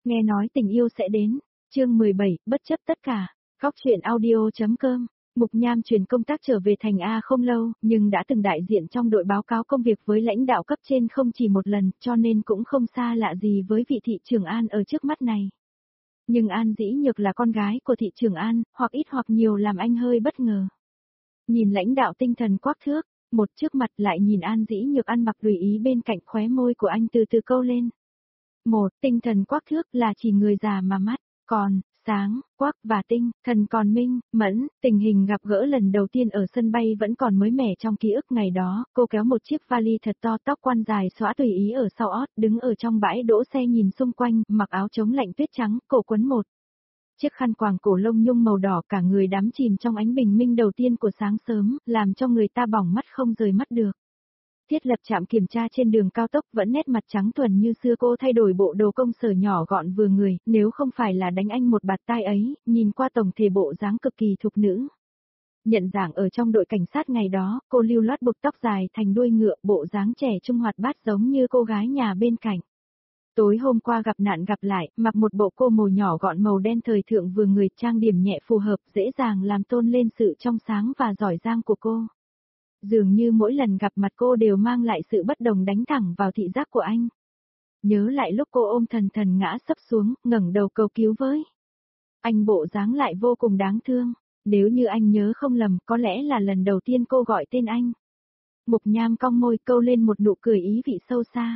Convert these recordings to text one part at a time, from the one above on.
Nghe nói tình yêu sẽ đến. Chương 17, bất chấp tất cả. Góc truyện audio.com. Mục Nham chuyển công tác trở về thành A không lâu, nhưng đã từng đại diện trong đội báo cáo công việc với lãnh đạo cấp trên không chỉ một lần, cho nên cũng không xa lạ gì với vị thị trưởng An ở trước mắt này. Nhưng An Dĩ Nhược là con gái của thị trưởng An, hoặc ít hoặc nhiều làm anh hơi bất ngờ. Nhìn lãnh đạo tinh thần quắc thước, một trước mặt lại nhìn An Dĩ Nhược ăn mặc tùy ý bên cạnh khóe môi của anh từ từ câu lên. Một, tinh thần quắc thước là chỉ người già mà mắt, còn, sáng, quắc và tinh, thần còn minh, mẫn, tình hình gặp gỡ lần đầu tiên ở sân bay vẫn còn mới mẻ trong ký ức ngày đó, cô kéo một chiếc vali thật to tóc quăn dài xõa tùy ý ở sau ót, đứng ở trong bãi đỗ xe nhìn xung quanh, mặc áo chống lạnh tuyết trắng, cổ quấn một chiếc khăn quàng cổ lông nhung màu đỏ, cả người đắm chìm trong ánh bình minh đầu tiên của sáng sớm, làm cho người ta bỏng mắt không rời mắt được. Thiết lập trạm kiểm tra trên đường cao tốc vẫn nét mặt trắng thuần như xưa, cô thay đổi bộ đồ công sở nhỏ gọn vừa người, nếu không phải là đánh anh một bạt tai ấy, nhìn qua tổng thể bộ dáng cực kỳ thục nữ. Nhận dạng ở trong đội cảnh sát ngày đó, cô lưu loát buộc tóc dài thành đuôi ngựa, bộ dáng trẻ trung hoạt bát giống như cô gái nhà bên cạnh. Tối hôm qua gặp nạn gặp lại, mặc một bộ cô màu nhỏ gọn màu đen thời thượng vừa người, trang điểm nhẹ phù hợp, dễ dàng làm tôn lên sự trong sáng và giỏi giang của cô. Dường như mỗi lần gặp mặt cô đều mang lại sự bất đồng đánh thẳng vào thị giác của anh. Nhớ lại lúc cô ôm thần thần ngã sấp xuống, ngẩng đầu cầu cứu với anh, bộ dáng lại vô cùng đáng thương. Nếu như anh nhớ không lầm, có lẽ là lần đầu tiên cô gọi tên anh. Mục Nham cong môi câu lên một nụ cười ý vị sâu xa.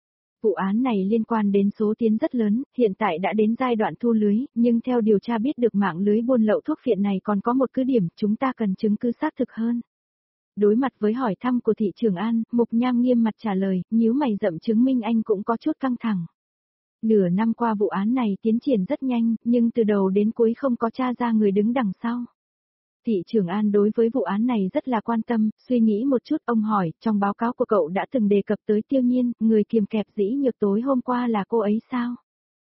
Vụ án này liên quan đến số tiền rất lớn, hiện tại đã đến giai đoạn thu lưới, nhưng theo điều tra biết được mạng lưới buôn lậu thuốc phiện này còn có một cứ điểm, chúng ta cần chứng cứ xác thực hơn. Đối mặt với hỏi thăm của thị trưởng An, Mục Nham nghiêm mặt trả lời, nhíu mày rậm chứng minh anh cũng có chút căng thẳng. Nửa năm qua vụ án này tiến triển rất nhanh, nhưng từ đầu đến cuối không có tra ra người đứng đằng sau. Thị trưởng An đối với vụ án này rất là quan tâm, suy nghĩ một chút, ông hỏi, trong báo cáo của cậu đã từng đề cập tới Tiêu Nhiên, người kiềm kẹp Dĩ Nhược tối hôm qua là cô ấy sao?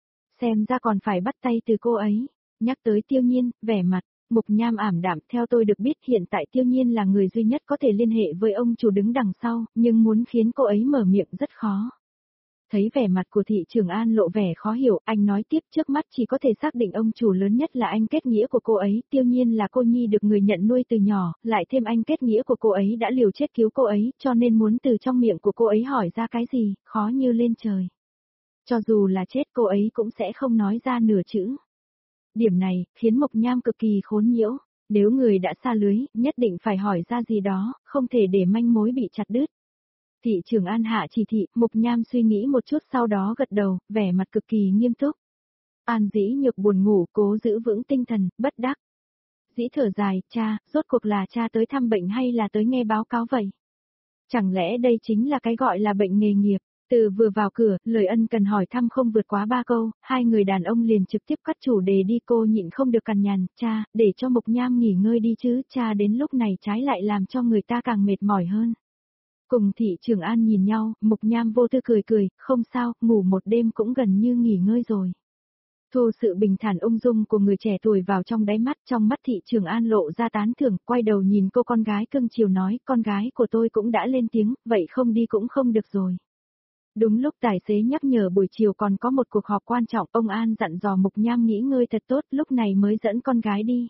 Xem ra còn phải bắt tay từ cô ấy. Nhắc tới Tiêu Nhiên, vẻ mặt Mục Nham ảm đạm, theo tôi được biết hiện tại Tiêu Nhiên là người duy nhất có thể liên hệ với ông chủ đứng đằng sau, nhưng muốn khiến cô ấy mở miệng rất khó. Thấy vẻ mặt của thị trưởng An lộ vẻ khó hiểu, anh nói tiếp, trước mắt chỉ có thể xác định ông chủ lớn nhất là anh kết nghĩa của cô ấy, Tiêu Nhiên là cô nhi được người nhận nuôi từ nhỏ, lại thêm anh kết nghĩa của cô ấy đã liều chết cứu cô ấy, cho nên muốn từ trong miệng của cô ấy hỏi ra cái gì, khó như lên trời. Cho dù là chết cô ấy cũng sẽ không nói ra nửa chữ. Điểm này, khiến Mộc Nham cực kỳ khốn nhiễu, nếu người đã xa lưới, nhất định phải hỏi ra gì đó, không thể để manh mối bị chặt đứt. Thị trưởng An hạ chỉ thị, Mộc Nham suy nghĩ một chút sau đó gật đầu, vẻ mặt cực kỳ nghiêm túc. An Dĩ Nhược buồn ngủ, cố giữ vững tinh thần, bất đắc dĩ thở dài, cha, rốt cuộc là cha tới thăm bệnh hay là tới nghe báo cáo vậy? Chẳng lẽ đây chính là cái gọi là bệnh nghề nghiệp? Từ vừa vào cửa, lời ân cần hỏi thăm không vượt quá 3 câu, hai người đàn ông liền trực tiếp cắt chủ đề đi, cô nhịn không được cằn nhằn, cha, để cho Mộc Nham nghỉ ngơi đi chứ, cha đến lúc này trái lại làm cho người ta càng mệt mỏi hơn. Cùng thị trưởng An nhìn nhau, Mộc Nham vô tư cười cười, không sao, ngủ một đêm cũng gần như nghỉ ngơi rồi. Thu sự bình thản ung dung của người trẻ tuổi vào trong đáy mắt, trong mắt thị trưởng An lộ ra tán thưởng, quay đầu nhìn cô con gái cưng chiều nói, con gái của tôi cũng đã lên tiếng, vậy không đi cũng không được rồi. Đúng lúc tài xế nhắc nhở buổi chiều còn có một cuộc họp quan trọng, ông An dặn dò Mục Nham nghỉ ngơi thật tốt, lúc này mới dẫn con gái đi.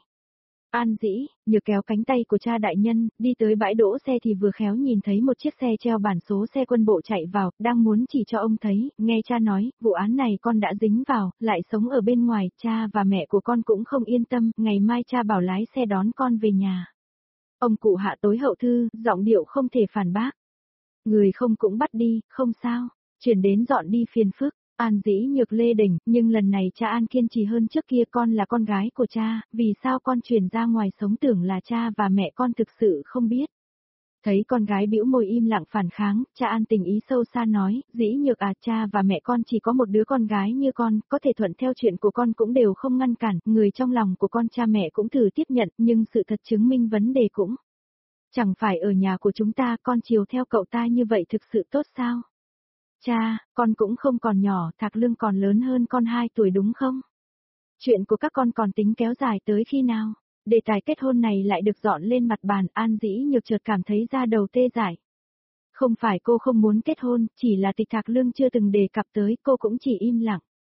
An Dĩ Nhược kéo cánh tay của cha đại nhân, đi tới bãi đỗ xe thì vừa khéo nhìn thấy một chiếc xe treo bản số xe quân bộ chạy vào, đang muốn chỉ cho ông thấy, nghe cha nói, vụ án này con đã dính vào, lại sống ở bên ngoài, cha và mẹ của con cũng không yên tâm, ngày mai cha bảo lái xe đón con về nhà. Ông cụ hạ tối hậu thư, giọng điệu không thể phản bác. Người không cũng bắt đi, không sao, chuyển đến dọn đi phiền phức. An Dĩ Nhược lê đỉnh, nhưng lần này cha An kiên trì hơn trước kia, con là con gái của cha, vì sao con chuyển ra ngoài sống, tưởng là cha và mẹ con thực sự không biết. Thấy con gái bĩu môi im lặng phản kháng, cha An tình ý sâu xa nói, Dĩ Nhược à, cha và mẹ con chỉ có một đứa con gái như con, có thể thuận theo chuyện của con cũng đều không ngăn cản, người trong lòng của con cha mẹ cũng thử tiếp nhận, nhưng sự thật chứng minh vấn đề cũng chẳng phải ở nhà của chúng ta, con chiều theo cậu ta như vậy thực sự tốt sao? Cha, con cũng không còn nhỏ, Thạc Lương còn lớn hơn con 2 tuổi đúng không? Chuyện của các con còn tính kéo dài tới khi nào? Đề tài kết hôn này lại được dọn lên mặt bàn, An Dĩ Nhược chợt cảm thấy da đầu tê dại. Không phải cô không muốn kết hôn, chỉ là Tịch Thạc Lương chưa từng đề cập tới, cô cũng chỉ im lặng.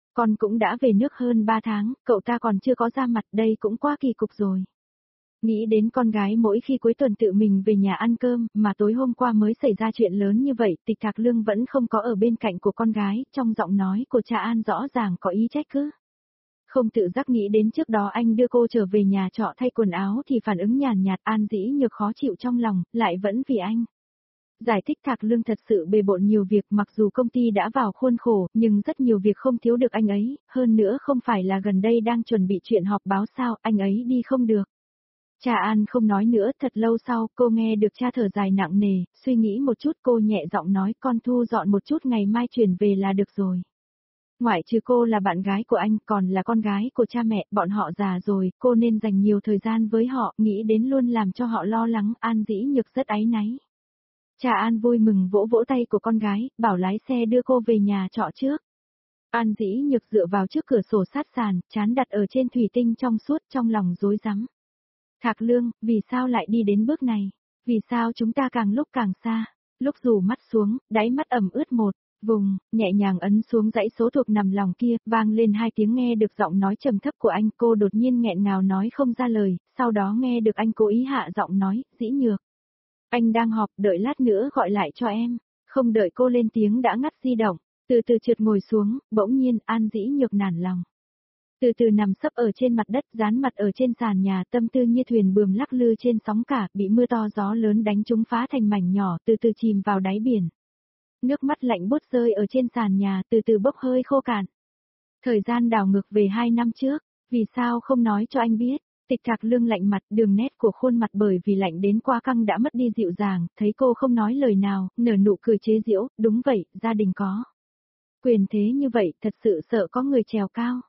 Con cũng đã về nước hơn 3 tháng, cậu ta còn chưa có ra mặt, đây cũng quá kỳ cục rồi. Nghĩ đến con gái mỗi khi cuối tuần tự mình về nhà ăn cơm, mà tối hôm qua mới xảy ra chuyện lớn như vậy, Tịch Thạc Lương vẫn không có ở bên cạnh của con gái, trong giọng nói của cha An rõ ràng có ý trách cứ. Không tự giác nghĩ đến trước đó anh đưa cô trở về nhà trọ thay quần áo thì phản ứng nhàn nhạt, An Dĩ Nhược khó chịu trong lòng, lại vẫn vì anh. Giải thích Thạc Lương thật sự bề bộn nhiều việc, mặc dù công ty đã vào khuôn khổ, nhưng rất nhiều việc không thiếu được anh ấy, hơn nữa không phải là gần đây đang chuẩn bị chuyện họp báo sao, anh ấy đi không được. Cha An không nói nữa, thật lâu sau, cô nghe được cha thở dài nặng nề, suy nghĩ một chút cô nhẹ giọng nói con thu dọn một chút ngày mai chuyển về là được rồi. Ngoại trừ cô là bạn gái của anh, còn là con gái của cha mẹ, bọn họ già rồi, cô nên dành nhiều thời gian với họ, nghĩ đến luôn làm cho họ lo lắng, An Dĩ Nhược rất áy náy. Cha An vui mừng vỗ vỗ tay của con gái, bảo lái xe đưa cô về nhà trọ trước. An Dĩ Nhược dựa vào trước cửa sổ sát sàn, chán đặt ở trên thủy tinh trong suốt, trong lòng rối rắm. Thạc Lương, vì sao lại đi đến bước này? Vì sao chúng ta càng lúc càng xa? Lúc rủ mắt xuống, đáy mắt ẩm ướt một vùng, nhẹ nhàng ấn xuống dãy số thuộc nằm lòng kia, vang lên 2 tiếng nghe được giọng nói trầm thấp của anh, cô đột nhiên nghẹn ngào nói không ra lời, sau đó nghe được anh cố ý hạ giọng nói, Dĩ Nhược. Anh đang họp, đợi lát nữa gọi lại cho em. Không đợi cô lên tiếng đã ngắt di động, từ từ trượt ngồi xuống, bỗng nhiên An Dĩ Nhược nản lòng. Từ từ nằm sấp ở trên mặt đất, dán mặt ở trên sàn nhà, tâm tư như thuyền buồm lắc lư trên sóng cả, bị mưa to gió lớn đánh trúng phá thành mảnh nhỏ, từ từ chìm vào đáy biển. Nước mắt lạnh buốt rơi ở trên sàn nhà, từ từ bốc hơi khô cạn. Thời gian đảo ngược về 2 năm trước, vì sao không nói cho anh biết? Tịch Thạc Lương lạnh mặt, đường nét của khuôn mặt bởi vì lạnh đến quá căng đã mất đi dịu dàng, thấy cô không nói lời nào, nở nụ cười chế giễu, đúng vậy, gia đình có quyền thế như vậy, thật sự sợ có người trèo cao.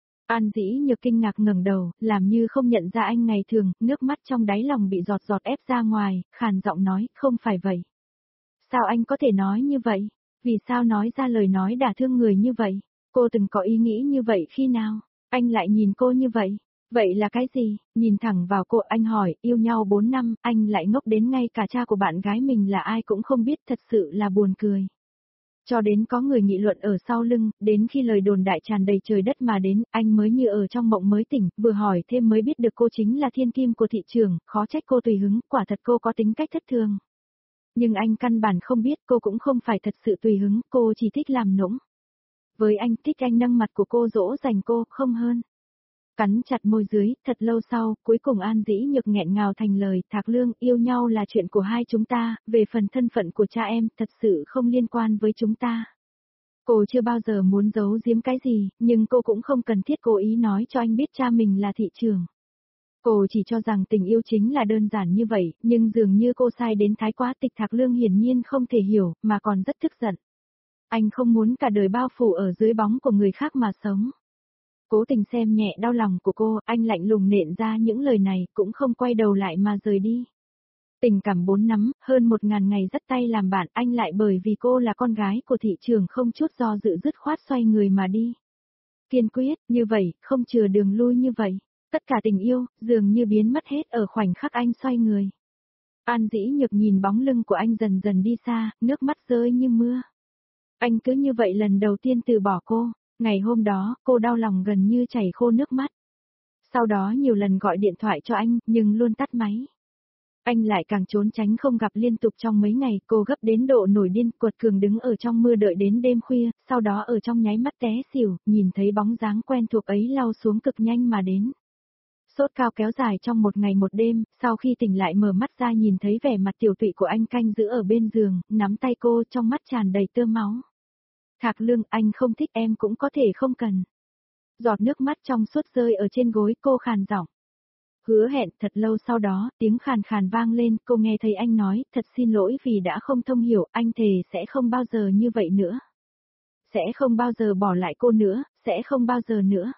An Dĩ Nhược kinh ngạc ngẩng đầu, làm như không nhận ra anh ngày thường, nước mắt trong đáy lòng bị giọt giọt ép ra ngoài, khàn giọng nói, không phải vậy. Sao anh có thể nói như vậy? Vì sao nói ra lời nói đả thương người như vậy? Cô từng có ý nghĩ như vậy khi nào? Anh lại nhìn cô như vậy? Vậy là cái gì? Nhìn thẳng vào cô anh hỏi, yêu nhau 4 năm, anh lại ngốc đến ngay cả cha của bạn gái mình là ai cũng không biết, thật sự là buồn cười. Cho đến có người nghị luận ở sau lưng, đến khi lời đồn đại tràn đầy trời đất mà đến, anh mới như ở trong mộng mới tỉnh, vừa hỏi thêm mới biết được cô chính là thiên kim của thị trường, khó trách cô tùy hứng, quả thật cô có tính cách thất thường. Nhưng anh căn bản không biết cô cũng không phải thật sự tùy hứng, cô chỉ thích làm nũng. Với anh thích anh nâng mặt của cô dỗ dành cô, không hơn. Cắn chặt môi dưới, thật lâu sau, cuối cùng An Dĩ Nhược nghẹn ngào thành lời, Thạc Lương, yêu nhau là chuyện của hai chúng ta, về phần thân phận của cha em, thật sự không liên quan với chúng ta. Cô chưa bao giờ muốn giấu giếm cái gì, nhưng cô cũng không cần thiết cố ý nói cho anh biết cha mình là thị trường. Cô chỉ cho rằng tình yêu chính là đơn giản như vậy, nhưng dường như cô sai đến thái quá. Tịch Thạc Lương hiển nhiên không thể hiểu, mà còn rất tức giận. Anh không muốn cả đời bao phủ ở dưới bóng của người khác mà sống. Cố tình xem nhẹ đau lòng của cô, anh lạnh lùng nện ra những lời này, cũng không quay đầu lại mà rời đi. Tình cảm 4 năm, hơn 1000 ngày dắt tay làm bạn, anh lại bởi vì cô là con gái của thị trường không chút do dự dứt khoát xoay người mà đi. Kiên quyết, như vậy, không chừa đường lui như vậy. Tất cả tình yêu, dường như biến mất hết ở khoảnh khắc anh xoay người. An Dĩ Nhược nhìn bóng lưng của anh dần dần đi xa, nước mắt rơi như mưa. Anh cứ như vậy lần đầu tiên từ bỏ cô. Ngày hôm đó, cô đau lòng gần như chảy khô nước mắt. Sau đó nhiều lần gọi điện thoại cho anh, nhưng luôn tắt máy. Anh lại càng trốn tránh không gặp liên tục trong mấy ngày, cô gấp đến độ nổi điên, quật cường đứng ở trong mưa đợi đến đêm khuya, sau đó ở trong nháy mắt té xỉu, nhìn thấy bóng dáng quen thuộc ấy lao xuống cực nhanh mà đến. Sốt cao kéo dài trong một ngày một đêm, sau khi tỉnh lại mở mắt ra nhìn thấy vẻ mặt tiểu tụy của anh canh giữ ở bên giường, nắm tay cô trong mắt tràn đầy tơ máu. Thạc Lương, anh không thích em cũng có thể không cần. Giọt nước mắt trong suốt rơi ở trên gối cô khàn giọng. Hứa hẹn. Thật lâu sau đó, tiếng khàn khàn vang lên, cô nghe thấy anh nói, thật xin lỗi vì đã không thông hiểu, anh thề sẽ không bao giờ như vậy nữa. Sẽ không bao giờ bỏ lại cô nữa, sẽ không bao giờ nữa.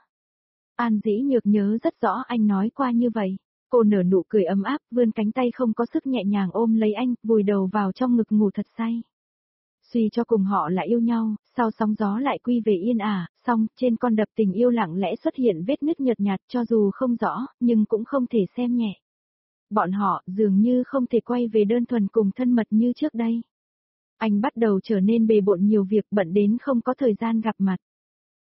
An Dĩ Nhược nhớ rất rõ anh nói qua như vậy. Cô nở nụ cười ấm áp, vươn cánh tay không có sức nhẹ nhàng ôm lấy anh, vùi đầu vào trong ngực ngủ thật say. Suy cho cùng họ là yêu nhau, sau sóng gió lại quy về yên ả, song trên con đập tình yêu lặng lẽ xuất hiện vết nứt nhợt nhạt cho dù không rõ, nhưng cũng không thể xem nhẹ. Bọn họ dường như không thể quay về đơn thuần cùng thân mật như trước đây. Anh bắt đầu trở nên bề bộn nhiều việc bận đến không có thời gian gặp mặt.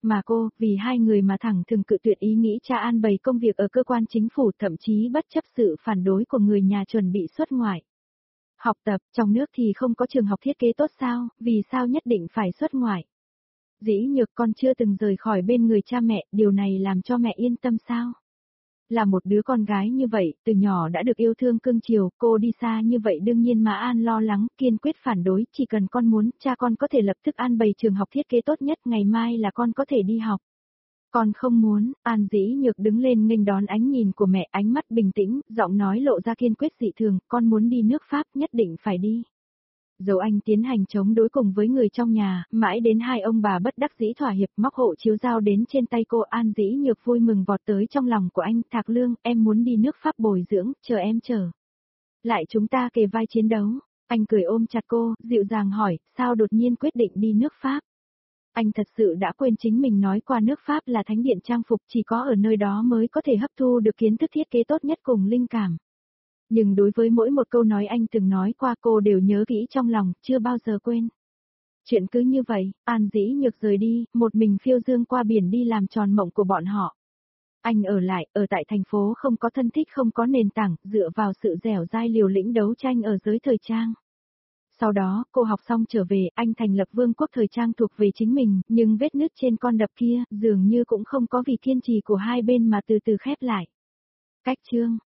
Mà cô, vì hai người mà thẳng thừng cự tuyệt ý nghĩ cha an bày công việc ở cơ quan chính phủ, thậm chí bất chấp sự phản đối của người nhà chuẩn bị xuất ngoại. Học tập, trong nước thì không có trường học thiết kế tốt sao, vì sao nhất định phải xuất ngoại? Dĩ Nhược, con chưa từng rời khỏi bên người cha mẹ, điều này làm cho mẹ yên tâm sao? Là một đứa con gái như vậy, từ nhỏ đã được yêu thương cưng chiều, cô đi xa như vậy đương nhiên Mã An lo lắng, kiên quyết phản đối, chỉ cần con muốn, cha con có thể lập tức an bày trường học thiết kế tốt nhất, ngày mai là con có thể đi học. Con không muốn, An Dĩ Nhược đứng lên nghênh đón ánh nhìn của mẹ, ánh mắt bình tĩnh, giọng nói lộ ra kiên quyết dị thường, con muốn đi nước Pháp, nhất định phải đi. Dẫu anh tiến hành chống đối cùng với người trong nhà, mãi đến hai ông bà bất đắc dĩ thỏa hiệp, móc hộ chiếu dao đến trên tay cô. An Dĩ Nhược vui mừng vọt tới trong lòng của anh. Thạc Lương, em muốn đi nước Pháp bồi dưỡng, chờ em chờ. Lại chúng ta kề vai chiến đấu. Anh cười ôm chặt cô, dịu dàng hỏi, sao đột nhiên quyết định đi nước Pháp? Anh thật sự đã quên chính mình nói qua nước Pháp là thánh điện trang phục, chỉ có ở nơi đó mới có thể hấp thu được kiến thức thiết kế tốt nhất cùng linh cảm. Nhưng đối với mỗi một câu nói anh từng nói qua cô đều nhớ kỹ trong lòng, chưa bao giờ quên. Chuyện cứ như vậy, An Dĩ Nhược rời đi, một mình phiêu dương qua biển đi làm tròn mộng của bọn họ. Anh ở lại, ở tại thành phố không có thân thích, không có nền tảng, dựa vào sự dẻo dai liều lĩnh đấu tranh ở giới thời trang. Sau đó, cô học xong trở về, anh thành lập vương quốc thời trang thuộc về chính mình, nhưng vết nứt trên con đập kia, dường như cũng không có vì kiên trì của hai bên mà từ từ khép lại. Cách chương